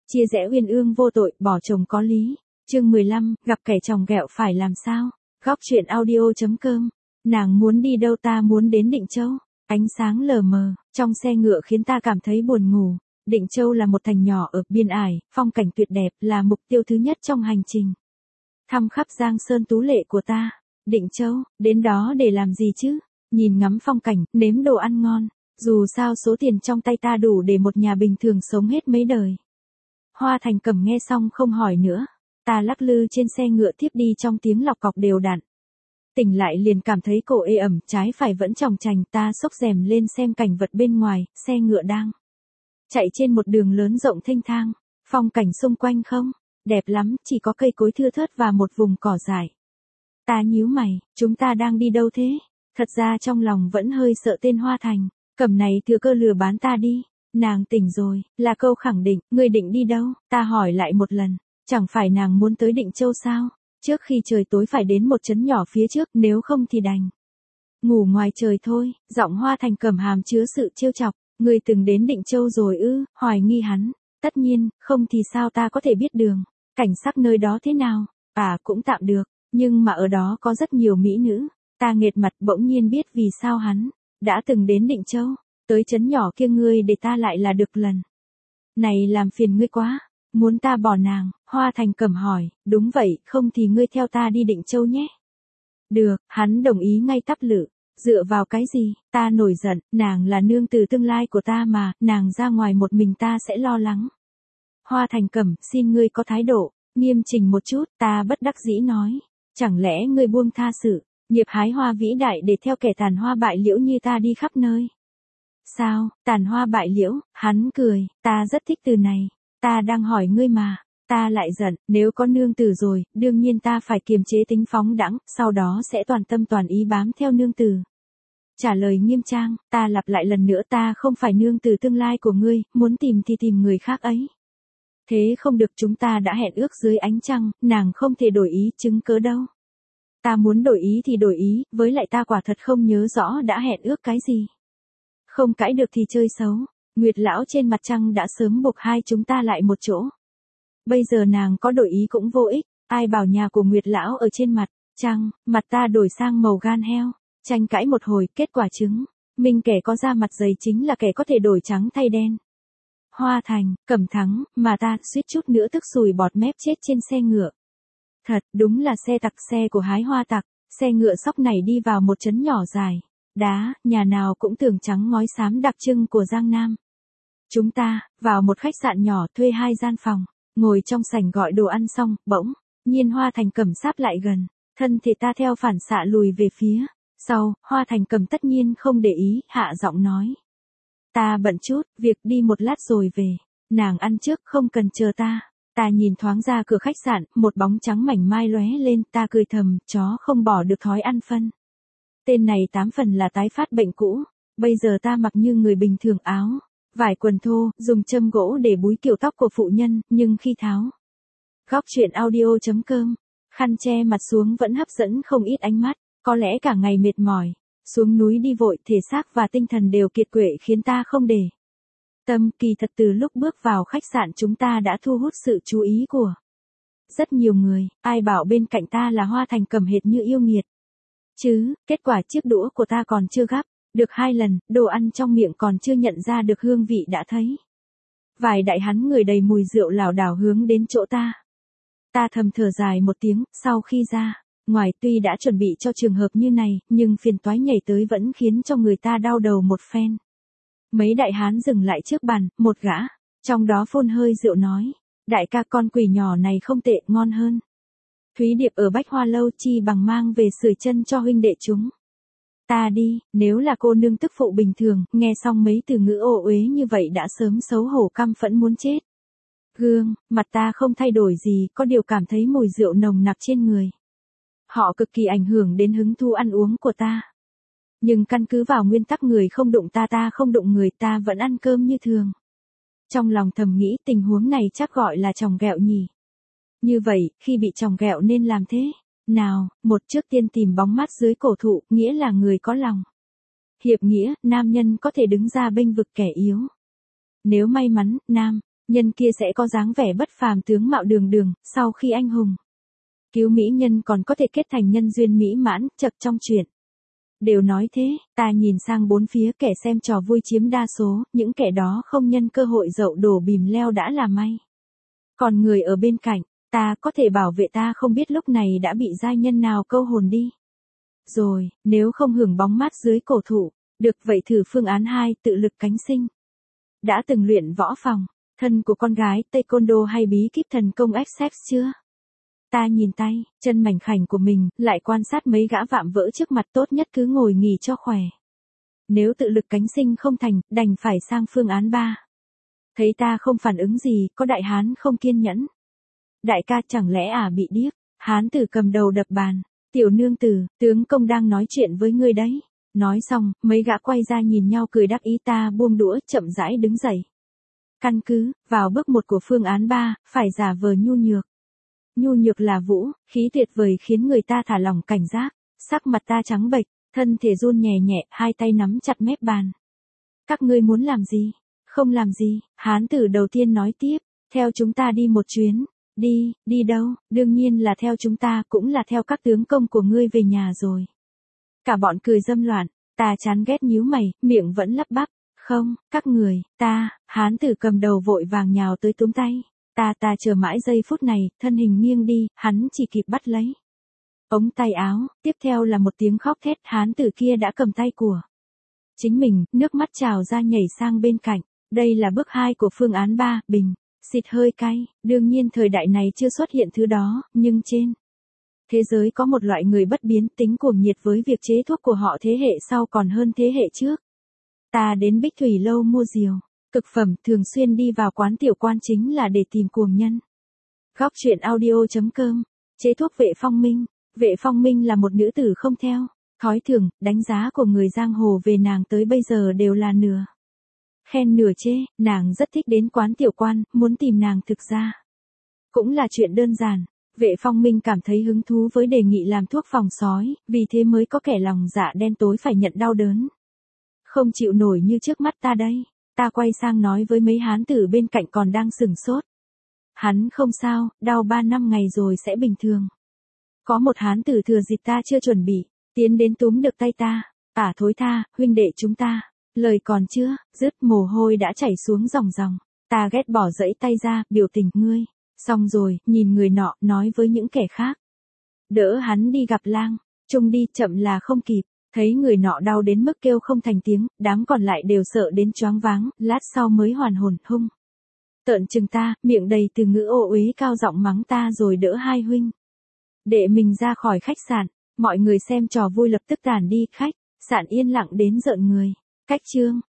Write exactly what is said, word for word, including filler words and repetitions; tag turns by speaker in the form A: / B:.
A: chia rẽ uyên ương vô tội, bỏ chồng có lý. Chương mười lăm, gặp kẻ chồng ghẹo phải làm sao? Góc truyện audio chấm com. Nàng muốn đi đâu? Ta muốn đến Định Châu. Ánh sáng lờ mờ trong xe ngựa khiến ta cảm thấy buồn ngủ. Định Châu là một thành nhỏ ở biên ải, phong cảnh tuyệt đẹp là mục tiêu thứ nhất trong hành trình thăm khắp Giang Sơn tú lệ của ta. Định Châu, đến đó để làm gì chứ? Nhìn ngắm phong cảnh, nếm đồ ăn ngon. Dù sao số tiền trong tay ta đủ để một nhà bình thường sống hết mấy đời. Hoa Thành Cẩm nghe xong không hỏi nữa. Ta lắc lư trên xe ngựa tiếp đi trong tiếng lọc cọc đều đặn. Tỉnh lại liền cảm thấy cổ ê ẩm, trái phải vẫn chòng chành. Ta xốc rèm lên xem cảnh vật bên ngoài, xe ngựa đang chạy trên một đường lớn rộng thênh thang. Phong cảnh xung quanh không đẹp lắm, chỉ có cây cối thưa thớt và một vùng cỏ dại. Ta nhíu mày, chúng ta đang đi đâu thế? Thật ra trong lòng vẫn hơi sợ tên Hoa Thành Cẩm này thừa cơ lừa bán ta đi. Nàng tỉnh rồi, là câu khẳng định. Ngươi định đi đâu? Ta hỏi lại một lần. Chẳng phải nàng muốn tới Định Châu sao? Trước khi trời tối phải đến một trấn nhỏ phía trước, nếu không thì đành ngủ ngoài trời thôi. Giọng Hoa Thành Cẩm hàm chứa sự trêu chọc. Ngươi từng đến Định Châu rồi ư? Hoài nghi hắn. Tất nhiên, không thì sao ta có thể biết đường. Cảnh sắc nơi đó thế nào? À, cũng tạm được, nhưng mà ở đó có rất nhiều mỹ nữ. Ta nghệt mặt, bỗng nhiên biết vì sao hắn đã từng đến Định Châu. Tới trấn nhỏ kia ngươi để ta lại là được lần này làm phiền ngươi quá. Muốn ta bỏ nàng? Hoa Thành Cẩm hỏi. Đúng vậy, không thì ngươi theo ta đi Định Châu nhé. Được, hắn đồng ý ngay tắp lự. Dựa vào cái gì? Ta nổi giận, nàng là nương tử tương lai của ta mà, nàng ra ngoài một mình ta sẽ lo lắng. Hoa Thành Cẩm, xin ngươi có thái độ nghiêm chỉnh một chút. Ta bất đắc dĩ nói. Chẳng lẽ ngươi buông tha sự nghiệp hái hoa vĩ đại để theo kẻ tàn hoa bại liễu như ta đi khắp nơi? Sao, tàn hoa bại liễu? Hắn cười, ta rất thích từ này. Ta đang hỏi ngươi mà. Ta lại giận, nếu có nương tử rồi, đương nhiên ta phải kiềm chế tính phóng đãng, sau đó sẽ toàn tâm toàn ý bám theo nương tử. Trả lời nghiêm trang, ta lặp lại lần nữa, ta không phải nương tử tương lai của ngươi, muốn tìm thì tìm người khác ấy. Thế không được, chúng ta đã hẹn ước dưới ánh trăng, nàng không thể đổi ý, chứng cớ đâu. Ta muốn đổi ý thì đổi ý, với lại ta quả thật không nhớ rõ đã hẹn ước cái gì. Không cãi được thì chơi xấu. Nguyệt lão trên mặt trăng đã sớm buộc hai chúng ta lại một chỗ. Bây giờ nàng có đổi ý cũng vô ích. Ai bảo nhà của Nguyệt lão ở trên mặt trăng, mặt ta đổi sang màu gan heo. Tranh cãi một hồi, kết quả chứng minh kẻ có da mặt dày chính là kẻ có thể đổi trắng thay đen. Hoa Thành Cẩm thắng, mà ta suýt chút nữa tức sùi bọt mép chết trên xe ngựa. Thật, đúng là xe tặc, xe của hái hoa tặc. Xe ngựa sóc này đi vào một trấn nhỏ dài đá, nhà nào cũng tường trắng ngói xám đặc trưng của Giang Nam. Chúng ta vào một khách sạn nhỏ, thuê hai gian phòng, ngồi trong sảnh gọi đồ ăn xong, bỗng nhiên Hoa Thành Cẩm sáp lại gần, thân thể ta theo phản xạ lùi về phía sau. Hoa Thành Cẩm tất nhiên không để ý, hạ giọng nói. Ta bận chút, việc đi một lát rồi về. Nàng ăn trước, không cần chờ ta. Ta nhìn thoáng ra cửa khách sạn, một bóng trắng mảnh mai lóe lên, ta cười thầm, chó không bỏ được thói ăn phân. Tên này tám phần là tái phát bệnh cũ. Bây giờ ta mặc như người bình thường, áo vải quần thô, dùng châm gỗ để búi kiểu tóc của phụ nhân, nhưng khi tháo góc truyện audio chấm com, khăn che mặt xuống vẫn hấp dẫn không ít ánh mắt. Có lẽ cả ngày mệt mỏi, xuống núi đi vội, thể xác và tinh thần đều kiệt quệ khiến ta không để tâm. Kỳ thật từ lúc bước vào khách sạn chúng ta đã thu hút sự chú ý của rất nhiều người. Ai bảo bên cạnh ta là Hoa Thành Cẩm hệt như yêu nghiệt chứ? Kết quả chiếc đũa của ta còn chưa gắp được hai lần, đồ ăn trong miệng còn chưa nhận ra được hương vị đã thấy vài đại hắn người đầy mùi rượu lảo đảo hướng đến chỗ ta. Ta thầm thở dài một tiếng, sau khi ra ngoài tuy đã chuẩn bị cho trường hợp như này, nhưng phiền toái nhảy tới vẫn khiến cho người ta đau đầu một phen. Mấy đại hán dừng lại trước bàn, một gã trong đó phun hơi rượu nói. Đại ca, con quỷ nhỏ này không tệ, ngon hơn Thúy Điệp ở Bách Hoa Lâu, chi bằng mang về sưởi chân cho huynh đệ chúng ta đi. Nếu là cô nương tức phụ bình thường, nghe xong mấy từ ngữ ô uế như vậy đã sớm xấu hổ căm phẫn muốn chết. Gương mặt ta không thay đổi gì, có điều cảm thấy mùi rượu nồng nặc trên người họ cực kỳ ảnh hưởng đến hứng thú ăn uống của ta. Nhưng căn cứ vào nguyên tắc người không đụng ta ta không đụng người, ta vẫn ăn cơm như thường. Trong lòng thầm nghĩ tình huống này chắc gọi là chồng ghẹo nhỉ. Như vậy, khi bị chồng ghẹo nên làm thế nào? Một, trước tiên tìm bóng mát dưới cổ thụ, nghĩa là người có lòng hiệp nghĩa, nam nhân có thể đứng ra bênh vực kẻ yếu. Nếu may mắn, nam nhân kia sẽ có dáng vẻ bất phàm tướng mạo đường đường, sau khi anh hùng cứu mỹ nhân còn có thể kết thành nhân duyên mỹ mãn, chật trong chuyện. Đều nói thế, ta nhìn sang bốn phía, kẻ xem trò vui chiếm đa số, những kẻ đó không nhân cơ hội dậu đổ bìm leo đã là may. Còn người ở bên cạnh, ta có thể bảo vệ ta không biết lúc này đã bị giai nhân nào câu hồn đi. Rồi, nếu không hưởng bóng mát dưới cổ thụ, được vậy thử phương án hai, tự lực cánh sinh. Đã từng luyện võ phòng, thân của con gái taekwondo hay bí kíp thần công Accept chưa? Ta nhìn tay, chân mảnh khảnh của mình, lại quan sát mấy gã vạm vỡ trước mặt, tốt nhất cứ ngồi nghỉ cho khỏe. Nếu tự lực cánh sinh không thành, đành phải sang phương án ba. Thấy ta không phản ứng gì, có đại hán không kiên nhẫn. Đại ca chẳng lẽ à bị điếc, hán tử cầm đầu đập bàn. Tiểu nương tử, tướng công đang nói chuyện với ngươi đấy. Nói xong, mấy gã quay ra nhìn nhau cười đắc ý, ta buông đũa, chậm rãi đứng dậy. Căn cứ, vào bước một của phương án ba, phải giả vờ nhu nhược. Nhu nhược là vũ, khí tuyệt vời khiến người ta thả lỏng cảnh giác. Sắc mặt ta trắng bệch, thân thể run nhẹ nhẹ, hai tay nắm chặt mép bàn. Các ngươi muốn làm gì? Không làm gì, hán tử đầu tiên nói tiếp, theo chúng ta đi một chuyến. Đi, đi đâu? Đương nhiên là theo chúng ta, cũng là theo các tướng công của ngươi về nhà rồi. Cả bọn cười dâm loạn, ta chán ghét nhíu mày, miệng vẫn lắp bắp. Không, các người, ta, hán tử cầm đầu vội vàng nhào tới túm tay. Ta ta chờ mãi giây phút này, thân hình nghiêng đi, hắn chỉ kịp bắt lấy ống tay áo, tiếp theo là một tiếng khóc thét, hán tử kia đã cầm tay của chính mình, nước mắt trào ra nhảy sang bên cạnh. Đây là bước hai của phương án ba, bình, xịt hơi cay, đương nhiên thời đại này chưa xuất hiện thứ đó, nhưng trên thế giới có một loại người bất biến, tính cuồng nhiệt với việc chế thuốc của họ thế hệ sau còn hơn thế hệ trước. Ta đến Bích Thủy Lâu mua rượu, cực phẩm, thường xuyên đi vào quán tiểu quan chính là để tìm cuồng nhân. Góc truyện audio chấm com, chế thuốc Vệ Phong Minh. Vệ Phong Minh là một nữ tử không theo thói thường, đánh giá của người giang hồ về nàng tới bây giờ đều là nửa khen nửa chê, nàng rất thích đến quán tiểu quan, muốn tìm nàng thực ra cũng là chuyện đơn giản. Vệ Phong Minh cảm thấy hứng thú với đề nghị làm thuốc phòng sói, vì thế mới có kẻ lòng dạ đen tối phải nhận đau đớn không chịu nổi như trước mắt ta đây. Ta quay sang nói với mấy hán tử bên cạnh còn đang sửng sốt. Hắn không sao, đau ba năm ngày rồi sẽ bình thường. Có một hán tử thừa dịp ta chưa chuẩn bị, tiến đến túm được tay ta. À thối tha, huynh đệ chúng ta. Lời còn chưa, dứt mồ hôi đã chảy xuống ròng ròng. Ta ghét bỏ dẫy tay ra, biểu tình ngươi. Xong rồi, nhìn người nọ, nói với những kẻ khác. Đỡ hắn đi gặp lang, chung đi, chậm là không kịp. Thấy người nọ đau đến mức kêu không thành tiếng, đám còn lại đều sợ đến choáng váng, lát sau mới hoàn hồn, hung tợn chừng ta, miệng đầy từ ngữ ô uế, cao giọng mắng ta rồi đỡ hai huynh đệ mình ra khỏi khách sạn. Mọi người xem trò vui lập tức tản đi, khách sạn yên lặng đến rợn người. Cách chương